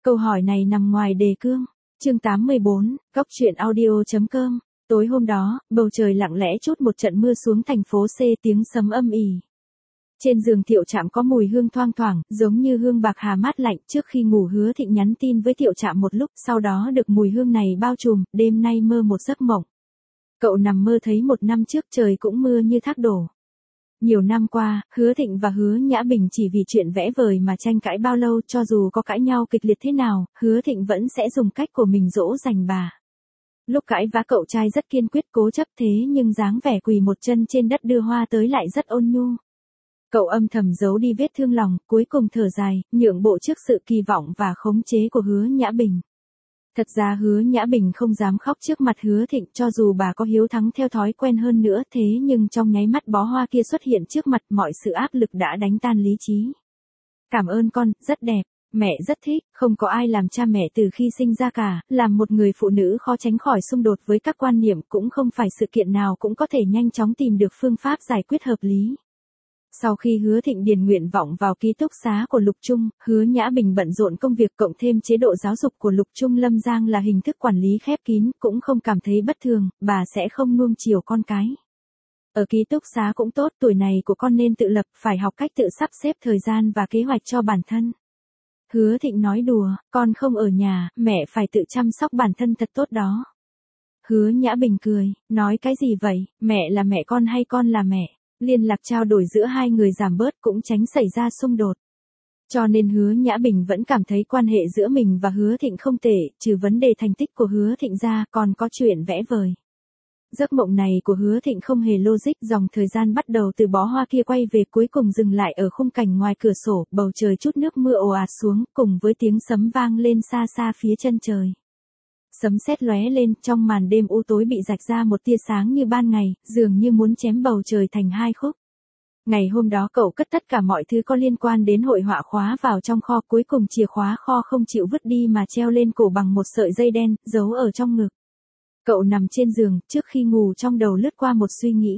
Câu hỏi này nằm ngoài đề cương. Chương 84, Góc truyện audio.com. Tối hôm đó, bầu trời lặng lẽ trút một trận mưa xuống thành phố C, tiếng sấm âm ỉ. Trên giường Thiệu Trạm có mùi hương thoang thoảng, giống như hương bạc hà mát lạnh. Trước khi ngủ Hứa Thịnh nhắn tin với Thiệu Trạm một lúc, sau đó được mùi hương này bao trùm, đêm nay mơ một giấc mộng. Cậu nằm mơ thấy một năm trước trời cũng mưa như thác đổ. Nhiều năm qua, Hứa Thịnh và Hứa Nhã Bình chỉ vì chuyện vẽ vời mà tranh cãi bao lâu, cho dù có cãi nhau kịch liệt thế nào, Hứa Thịnh vẫn sẽ dùng cách của mình dỗ dành bà. Lúc cãi vã cậu trai rất kiên quyết cố chấp, thế nhưng dáng vẻ quỳ một chân trên đất đưa hoa tới lại rất ôn nhu. Cậu âm thầm giấu đi vết thương lòng, cuối cùng thở dài, nhượng bộ trước sự kỳ vọng và khống chế của Hứa Nhã Bình. Thật ra Hứa Nhã Bình không dám khóc trước mặt Hứa Thịnh, cho dù bà có hiếu thắng theo thói quen hơn nữa, thế nhưng trong nháy mắt bó hoa kia xuất hiện trước mặt, mọi sự áp lực đã đánh tan lý trí. Cảm ơn con, rất đẹp, mẹ rất thích, không có ai làm cha mẹ từ khi sinh ra cả, làm một người phụ nữ khó tránh khỏi xung đột với các quan niệm, cũng không phải sự kiện nào cũng có thể nhanh chóng tìm được phương pháp giải quyết hợp lý. Sau khi Hứa Thịnh điền nguyện vọng vào ký túc xá của Lục Trung, Hứa Nhã Bình bận rộn công việc cộng thêm chế độ giáo dục của Lục Trung Lâm Giang là hình thức quản lý khép kín, cũng không cảm thấy bất thường, bà sẽ không nuông chiều con cái. Ở ký túc xá cũng tốt, tuổi này của con nên tự lập, phải học cách tự sắp xếp thời gian và kế hoạch cho bản thân. Hứa Thịnh nói đùa, con không ở nhà, mẹ phải tự chăm sóc bản thân thật tốt đó. Hứa Nhã Bình cười, nói cái gì vậy, mẹ là mẹ con hay con là mẹ? Liên lạc trao đổi giữa hai người giảm bớt cũng tránh xảy ra xung đột. Cho nên Hứa Nhã Bình vẫn cảm thấy quan hệ giữa mình và Hứa Thịnh không tệ, trừ vấn đề thành tích của Hứa Thịnh ra, còn có chuyện vẽ vời. Giấc mộng này của Hứa Thịnh không hề logic, dòng thời gian bắt đầu từ bó hoa kia quay về, cuối cùng dừng lại ở khung cảnh ngoài cửa sổ, bầu trời chút nước mưa ồ ạt xuống, cùng với tiếng sấm vang lên xa xa phía chân trời. Sấm sét lóe lên, trong màn đêm u tối bị rạch ra một tia sáng như ban ngày, dường như muốn chém bầu trời thành hai khúc. Ngày hôm đó cậu cất tất cả mọi thứ có liên quan đến hội họa khóa vào trong kho, cuối cùng chìa khóa kho không chịu vứt đi mà treo lên cổ bằng một sợi dây đen, giấu ở trong ngực. Cậu nằm trên giường, trước khi ngủ trong đầu lướt qua một suy nghĩ.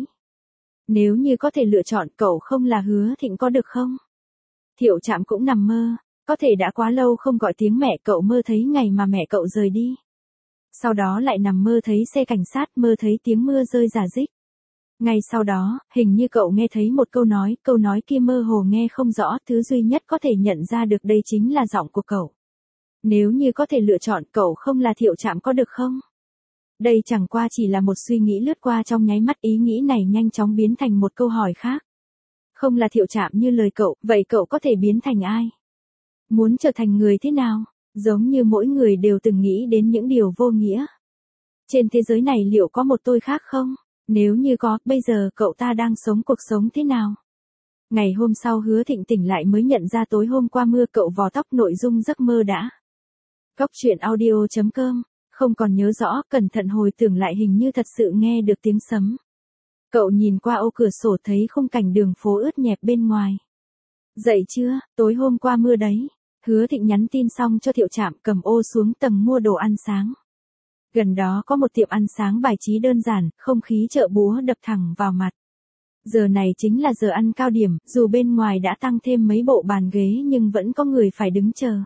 Nếu như có thể lựa chọn, cậu không là Hứa Thịnh có được không? Thiệu Trạm cũng nằm mơ, có thể đã quá lâu không gọi tiếng mẹ, cậu mơ thấy ngày mà mẹ cậu rời đi. Sau đó lại nằm mơ thấy xe cảnh sát, mơ thấy tiếng mưa rơi rả rích. Ngay sau đó, hình như cậu nghe thấy một câu nói kia mơ hồ nghe không rõ, thứ duy nhất có thể nhận ra được đây chính là giọng của cậu. Nếu như có thể lựa chọn, cậu không là Thiệu Trạm có được không? Đây chẳng qua chỉ là một suy nghĩ lướt qua trong nháy mắt, ý nghĩ này nhanh chóng biến thành một câu hỏi khác. Không là Thiệu Trạm như lời cậu, vậy cậu có thể biến thành ai? Muốn trở thành người thế nào? Giống như mỗi người đều từng nghĩ đến những điều vô nghĩa. Trên thế giới này liệu có một tôi khác không? Nếu như có, bây giờ cậu ta đang sống cuộc sống thế nào? Ngày hôm sau Hứa Thịnh tỉnh lại mới nhận ra tối hôm qua mưa, cậu vò tóc, nội dung giấc mơ đã. Góc truyện audio.com. Không còn nhớ rõ, cẩn thận hồi tưởng lại hình như thật sự nghe được tiếng sấm. Cậu nhìn qua ô cửa sổ thấy khung cảnh đường phố ướt nhẹp bên ngoài. Dậy chưa, tối hôm qua mưa đấy. Hứa Thịnh nhắn tin xong cho Thiệu Trạm, cầm ô xuống tầng mua đồ ăn sáng. Gần đó có một tiệm ăn sáng bài trí đơn giản, không khí chợ búa đập thẳng vào mặt. Giờ này chính là giờ ăn cao điểm, dù bên ngoài đã tăng thêm mấy bộ bàn ghế nhưng vẫn có người phải đứng chờ.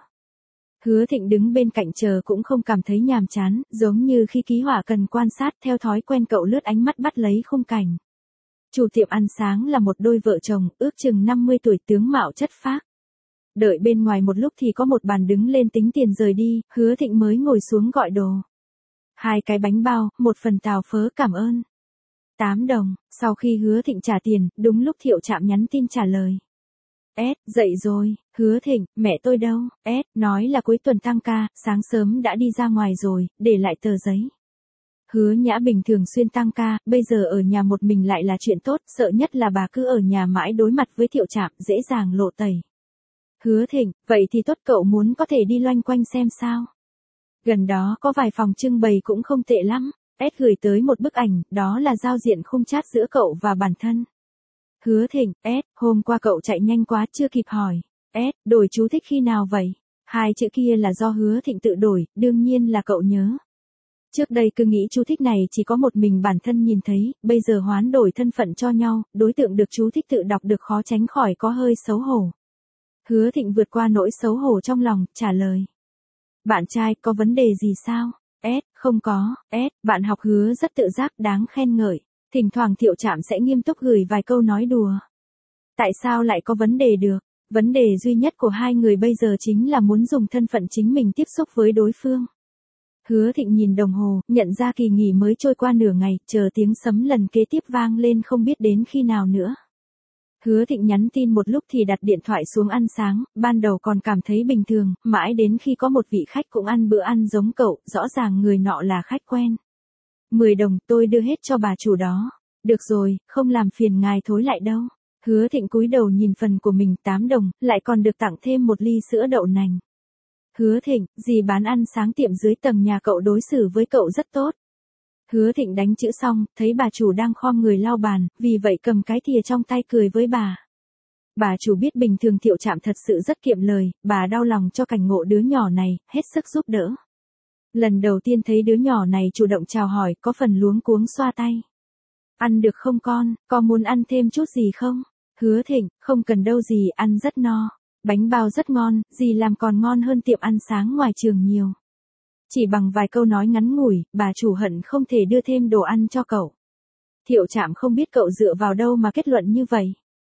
Hứa Thịnh đứng bên cạnh chờ cũng không cảm thấy nhàm chán, giống như khi ký họa cần quan sát, theo thói quen cậu lướt ánh mắt bắt lấy khung cảnh. Chủ tiệm ăn sáng là một đôi vợ chồng, ước chừng 50 tuổi, tướng mạo chất phác. Đợi bên ngoài một lúc thì có một bàn đứng lên tính tiền rời đi, Hứa Thịnh mới ngồi xuống gọi đồ. 2 cái bánh bao, 1 phần tàu phớ, cảm ơn. 8 đồng, sau khi Hứa Thịnh trả tiền, đúng lúc Thiệu Trạm nhắn tin trả lời. Dậy rồi, Hứa Thịnh, mẹ tôi đâu? Nói là cuối tuần tăng ca, sáng sớm đã đi ra ngoài rồi, để lại tờ giấy. Hứa Nhã Bình thường xuyên tăng ca, bây giờ ở nhà một mình lại là chuyện tốt, sợ nhất là bà cứ ở nhà mãi đối mặt với Thiệu Trạm, dễ dàng lộ tẩy. Hứa Thịnh, vậy thì tốt, cậu muốn có thể đi loanh quanh xem sao. Gần đó có vài phòng trưng bày cũng không tệ lắm. Gửi tới một bức ảnh, đó là giao diện khung chat giữa cậu và bản thân. Hứa Thịnh, hôm qua cậu chạy nhanh quá chưa kịp hỏi. Đổi chú thích khi nào vậy? 2 chữ kia là do Hứa Thịnh tự đổi, đương nhiên là cậu nhớ. Trước đây cứ nghĩ chú thích này chỉ có một mình bản thân nhìn thấy, bây giờ hoán đổi thân phận cho nhau, đối tượng được chú thích tự đọc được khó tránh khỏi có hơi xấu hổ. Hứa Thịnh vượt qua nỗi xấu hổ trong lòng, trả lời. Bạn trai có vấn đề gì sao? Không có, bạn học Hứa rất tự giác đáng khen ngợi. Thỉnh thoảng Thiệu Trạm sẽ nghiêm túc gửi vài câu nói đùa. Tại sao lại có vấn đề được? Vấn đề duy nhất của hai người bây giờ chính là muốn dùng thân phận chính mình tiếp xúc với đối phương. Hứa Thịnh nhìn đồng hồ, nhận ra kỳ nghỉ mới trôi qua nửa ngày, chờ tiếng sấm lần kế tiếp vang lên không biết đến khi nào nữa. Hứa Thịnh nhắn tin một lúc thì đặt điện thoại xuống ăn sáng, ban đầu còn cảm thấy bình thường, mãi đến khi có một vị khách cũng ăn bữa ăn giống cậu, rõ ràng người nọ là khách quen. 10 đồng tôi đưa hết cho bà chủ đó. Được rồi, không làm phiền ngài thối lại đâu. Hứa Thịnh cúi đầu nhìn phần của mình 8 đồng, lại còn được tặng thêm một ly sữa đậu nành. Hứa Thịnh, dì bán ăn sáng tiệm dưới tầng nhà cậu đối xử với cậu rất tốt. Hứa Thịnh đánh chữ xong, thấy bà chủ đang khom người lau bàn, vì vậy cầm cái thìa trong tay cười với bà. Bà chủ biết bình thường Thiệu Trạm thật sự rất kiệm lời, bà đau lòng cho cảnh ngộ đứa nhỏ này, hết sức giúp đỡ. Lần đầu tiên thấy đứa nhỏ này chủ động chào hỏi, có phần luống cuống xoa tay. Ăn được không con, có muốn ăn thêm chút gì không? Hứa Thịnh, không cần đâu dì, ăn rất no. Bánh bao rất ngon, dì làm còn ngon hơn tiệm ăn sáng ngoài trường nhiều. Chỉ bằng vài câu nói ngắn ngủi, bà chủ hận không thể đưa thêm đồ ăn cho cậu. Thiệu Trạm không biết cậu dựa vào đâu mà kết luận như vậy.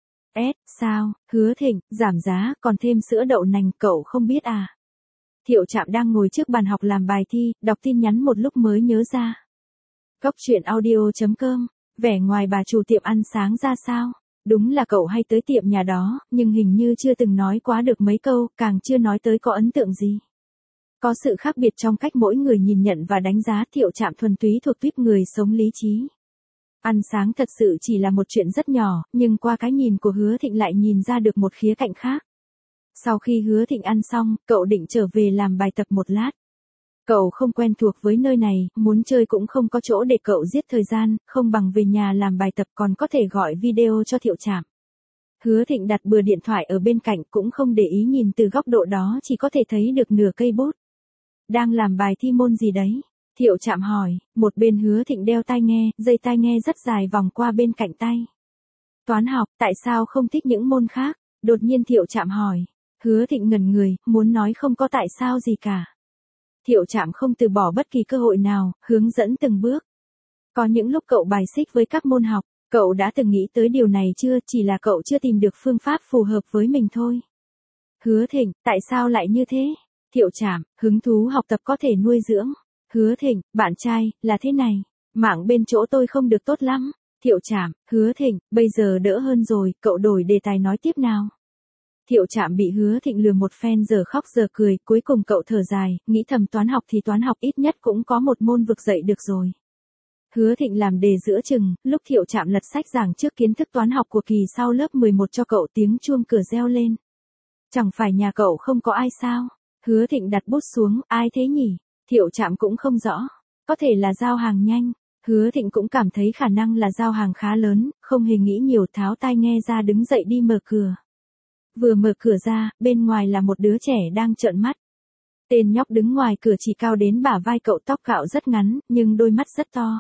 Sao, Hứa Thịnh, giảm giá, còn thêm sữa đậu nành, cậu không biết à? Thiệu Trạm đang ngồi trước bàn học làm bài thi, đọc tin nhắn một lúc mới nhớ ra. Cốc truyện audio.com, vẻ ngoài bà chủ tiệm ăn sáng ra sao? Đúng là cậu hay tới tiệm nhà đó, nhưng hình như chưa từng nói quá được mấy câu, càng chưa nói tới có ấn tượng gì. Có sự khác biệt trong cách mỗi người nhìn nhận và đánh giá. Thiệu Trạm thuần túy thuộc tuýp người sống lý trí. Ăn sáng thật sự chỉ là một chuyện rất nhỏ, nhưng qua cái nhìn của Hứa Thịnh lại nhìn ra được một khía cạnh khác. Sau khi Hứa Thịnh ăn xong, cậu định trở về làm bài tập một lát. Cậu không quen thuộc với nơi này, muốn chơi cũng không có chỗ để cậu giết thời gian, không bằng về nhà làm bài tập còn có thể gọi video cho Thiệu Trạm. Hứa Thịnh đặt bừa điện thoại ở bên cạnh cũng không để ý nhìn từ góc độ đó chỉ có thể thấy được nửa cây bút. Đang làm bài thi môn gì đấy? Thiệu Trạm hỏi, một bên Hứa Thịnh đeo tai nghe, dây tai nghe rất dài vòng qua bên cạnh tay. Toán học, tại sao không thích những môn khác? Đột nhiên Thiệu Trạm hỏi. Hứa Thịnh ngẩn người, muốn nói không có tại sao gì cả. Thiệu Trạm không từ bỏ bất kỳ cơ hội nào, hướng dẫn từng bước. Có những lúc cậu bài xích với các môn học, cậu đã từng nghĩ tới điều này chưa, chỉ là cậu chưa tìm được phương pháp phù hợp với mình thôi. Hứa Thịnh, tại sao lại như thế? Thiệu Trạm, hứng thú học tập có thể nuôi dưỡng. Hứa Thịnh, bạn trai, là thế này, mạng bên chỗ tôi không được tốt lắm. Thiệu Trạm, Hứa Thịnh, bây giờ đỡ hơn rồi, cậu đổi đề tài nói tiếp nào. Thiệu Trạm bị Hứa Thịnh lừa một phen giờ khóc giờ cười, cuối cùng cậu thở dài, nghĩ thầm toán học thì toán học ít nhất cũng có một môn vực dậy được rồi. Hứa Thịnh làm đề giữa chừng, lúc Thiệu Trạm lật sách giảng trước kiến thức toán học của kỳ sau lớp 11 cho cậu tiếng chuông cửa reo lên. Chẳng phải nhà cậu không có ai sao? Hứa Thịnh đặt bút xuống, ai thế nhỉ? Thiệu Trạm cũng không rõ. Có thể là giao hàng nhanh. Hứa Thịnh cũng cảm thấy khả năng là giao hàng khá lớn, không hề nghĩ nhiều tháo tai nghe ra đứng dậy đi mở cửa. Vừa mở cửa ra, bên ngoài là một đứa trẻ đang trợn mắt. Tên nhóc đứng ngoài cửa chỉ cao đến bả vai cậu, tóc cạo rất ngắn, nhưng đôi mắt rất to.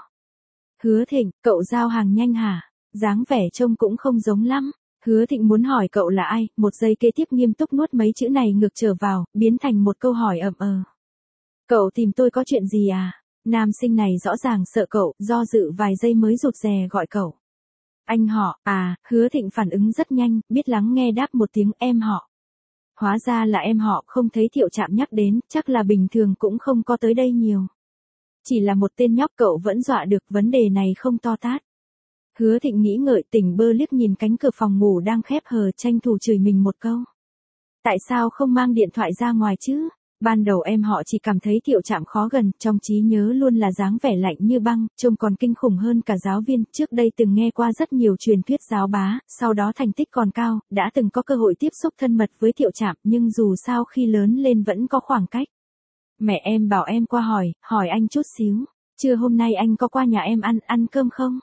Hứa Thịnh, cậu giao hàng nhanh hả? Dáng vẻ trông cũng không giống lắm. Hứa Thịnh muốn hỏi cậu là ai, một giây kế tiếp nghiêm túc nuốt mấy chữ này ngược trở vào, biến thành một câu hỏi ậm ờ. Cậu tìm tôi có chuyện gì à? Nam sinh này rõ ràng sợ cậu, do dự vài giây mới rụt rè gọi cậu. Anh họ, à, Hứa Thịnh phản ứng rất nhanh, biết lắng nghe đáp một tiếng em họ. Hóa ra là em họ, không thấy Thiệu Trạm nhắc đến, chắc là bình thường cũng không có tới đây nhiều. Chỉ là một tên nhóc cậu vẫn dọa được, vấn đề này không to tát. Hứa Thịnh nghĩ ngợi, tỉnh bơ liếc nhìn cánh cửa phòng ngủ đang khép hờ, tranh thủ chửi mình một câu. Tại sao không mang điện thoại ra ngoài chứ? Ban đầu em họ chỉ cảm thấy Thiệu Trạm khó gần, trong trí nhớ luôn là dáng vẻ lạnh như băng, trông còn kinh khủng hơn cả giáo viên, trước đây từng nghe qua rất nhiều truyền thuyết giáo bá, sau đó thành tích còn cao, đã từng có cơ hội tiếp xúc thân mật với Thiệu Trạm, nhưng dù sao khi lớn lên vẫn có khoảng cách. Mẹ em bảo em qua hỏi anh chút xíu, trưa hôm nay anh có qua nhà em ăn cơm không?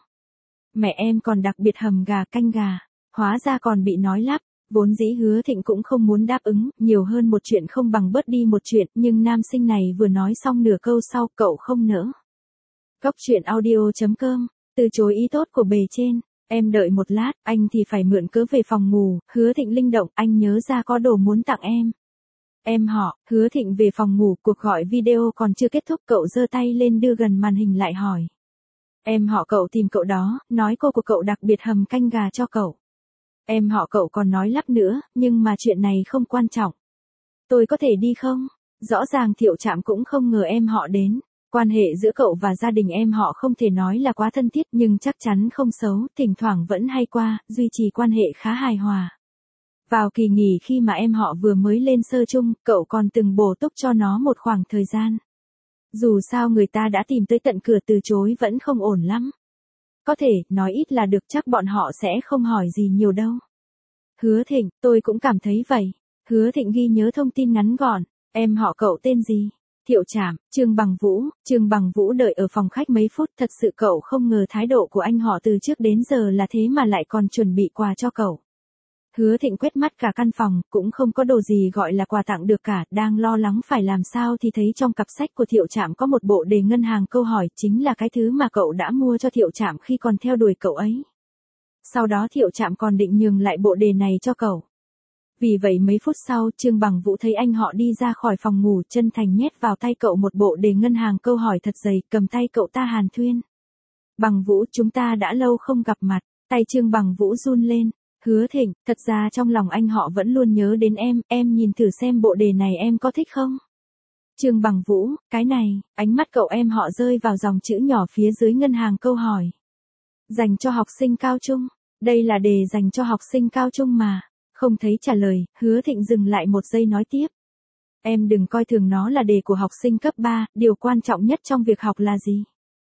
Mẹ em còn đặc biệt hầm gà canh gà, hóa ra còn bị nói lắp. Vốn dĩ Hứa Thịnh cũng không muốn đáp ứng, nhiều hơn một chuyện không bằng bớt đi một chuyện, nhưng nam sinh này vừa nói xong nửa câu sau, cậu không nỡ. Cốc truyện audio.com, từ chối ý tốt của bề trên, em đợi một lát, anh thì phải mượn cớ về phòng ngủ. Hứa Thịnh linh động, anh nhớ ra có đồ muốn tặng em. Em họ, Hứa Thịnh về phòng ngủ, cuộc gọi video còn chưa kết thúc cậu giơ tay lên đưa gần màn hình lại hỏi. Em họ cậu tìm cậu đó, nói cô của cậu đặc biệt hầm canh gà cho cậu. Em họ cậu còn nói lắp nữa, nhưng mà chuyện này không quan trọng. Tôi có thể đi không? Rõ ràng Thiệu Trạm cũng không ngờ em họ đến. Quan hệ giữa cậu và gia đình em họ không thể nói là quá thân thiết nhưng chắc chắn không xấu, thỉnh thoảng vẫn hay qua, duy trì quan hệ khá hài hòa. Vào kỳ nghỉ khi mà em họ vừa mới lên sơ chung, cậu còn từng bổ túc cho nó một khoảng thời gian. Dù sao người ta đã tìm tới tận cửa, từ chối vẫn không ổn lắm. Có thể, nói ít là được, chắc bọn họ sẽ không hỏi gì nhiều đâu. Hứa Thịnh, tôi cũng cảm thấy vậy. Hứa Thịnh ghi nhớ thông tin ngắn gọn. Em họ cậu tên gì? Thiệu Trạm, Trương Bằng Vũ. Trương Bằng Vũ đợi ở phòng khách mấy phút, thật sự cậu không ngờ thái độ của anh họ từ trước đến giờ là thế mà lại còn chuẩn bị quà cho cậu. Hứa Thịnh quét mắt cả căn phòng, cũng không có đồ gì gọi là quà tặng được cả, đang lo lắng phải làm sao thì thấy trong cặp sách của Thiệu Trạm có một bộ đề ngân hàng câu hỏi, chính là cái thứ mà cậu đã mua cho Thiệu Trạm khi còn theo đuổi cậu ấy. Sau đó Thiệu Trạm còn định nhường lại bộ đề này cho cậu. Vì vậy mấy phút sau, Trương Bằng Vũ thấy anh họ đi ra khỏi phòng ngủ, chân thành nhét vào tay cậu một bộ đề ngân hàng câu hỏi thật dày, cầm tay cậu ta hàn thuyên. Bằng Vũ, chúng ta đã lâu không gặp mặt. Tay Trương Bằng Vũ run lên. Hứa Thịnh, thật ra trong lòng anh họ vẫn luôn nhớ đến em nhìn thử xem bộ đề này em có thích không? Trương Bằng Vũ, cái này, ánh mắt cậu em họ rơi vào dòng chữ nhỏ phía dưới ngân hàng câu hỏi. Dành cho học sinh cao trung, đây là đề dành cho học sinh cao trung mà. Không thấy trả lời, Hứa Thịnh dừng lại một giây nói tiếp. Em đừng coi thường nó là đề của học sinh cấp 3, điều quan trọng nhất trong việc học là gì?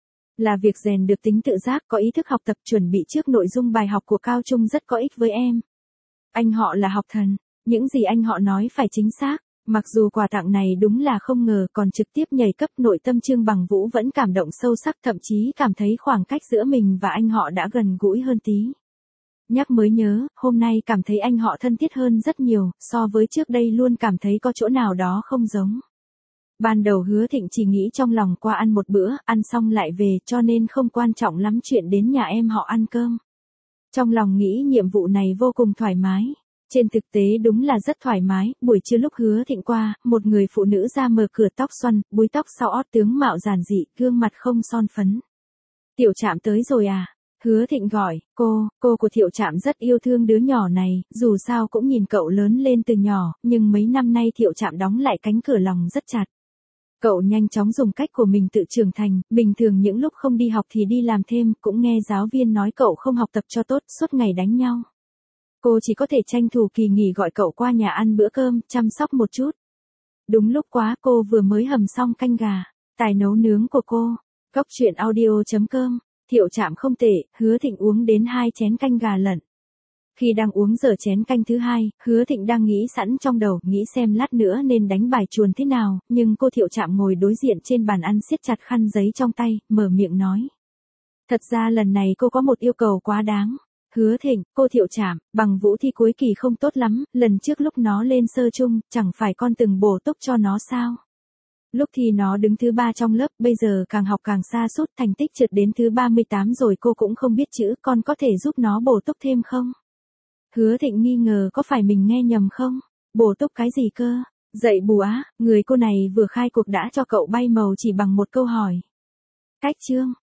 Là việc rèn được tính tự giác, có ý thức học tập, chuẩn bị trước nội dung bài học của cao trung rất có ích với em. Anh họ là học thần, những gì anh họ nói phải chính xác. Mặc dù quà tặng này đúng là không ngờ còn trực tiếp nhảy cấp, nội tâm Trương Bằng Vũ vẫn cảm động sâu sắc, thậm chí cảm thấy khoảng cách giữa mình và anh họ đã gần gũi hơn tí. Nhắc mới nhớ, hôm nay cảm thấy anh họ thân thiết hơn rất nhiều, so với trước đây luôn cảm thấy có chỗ nào đó không giống. Ban đầu Hứa Thịnh chỉ nghĩ trong lòng qua ăn một bữa, ăn xong lại về, cho nên không quan trọng lắm chuyện đến nhà em họ ăn cơm. Trong lòng nghĩ nhiệm vụ này vô cùng thoải mái. Trên thực tế đúng là rất thoải mái, buổi trưa lúc Hứa Thịnh qua, một người phụ nữ ra mở cửa, tóc xoăn, búi tóc sau ót, tướng mạo giản dị, gương mặt không son phấn. Tiểu Trạm tới rồi à? Hứa Thịnh gọi, cô của Thiệu Trạm rất yêu thương đứa nhỏ này, dù sao cũng nhìn cậu lớn lên từ nhỏ, nhưng mấy năm nay Thiệu Trạm đóng lại cánh cửa lòng rất chặt. Cậu nhanh chóng dùng cách của mình tự trưởng thành, bình thường những lúc không đi học thì đi làm thêm, cũng nghe giáo viên nói cậu không học tập cho tốt, suốt ngày đánh nhau. Cô chỉ có thể tranh thủ kỳ nghỉ gọi cậu qua nhà ăn bữa cơm, chăm sóc một chút. Đúng lúc quá, cô vừa mới hầm xong canh gà, tài nấu nướng của cô. Góc truyện audio.com. Thiệu Trạm không tệ, Hứa Thịnh uống đến 2 chén canh gà lận. Khi đang uống dở chén canh thứ 2, Hứa Thịnh đang nghĩ sẵn trong đầu, nghĩ xem lát nữa nên đánh bài chuồn thế nào, nhưng cô Thiệu Trạm ngồi đối diện trên bàn ăn siết chặt khăn giấy trong tay, mở miệng nói. Thật ra lần này cô có một yêu cầu quá đáng. Hứa Thịnh, cô Thiệu Trạm, Bằng Vũ thi cuối kỳ không tốt lắm, lần trước lúc nó lên sơ chung, chẳng phải con từng bổ túc cho nó sao? Lúc thì nó đứng thứ 3 trong lớp, bây giờ càng học càng sa sút, thành tích trượt đến thứ 38 rồi, cô cũng không biết chữ, con có thể giúp nó bổ túc thêm không? Hứa Thịnh nghi ngờ có phải mình nghe nhầm không? Bổ túc cái gì cơ? Dạy bù á, người cô này vừa khai cuộc đã cho cậu bay màu chỉ bằng một câu hỏi. Cách chương.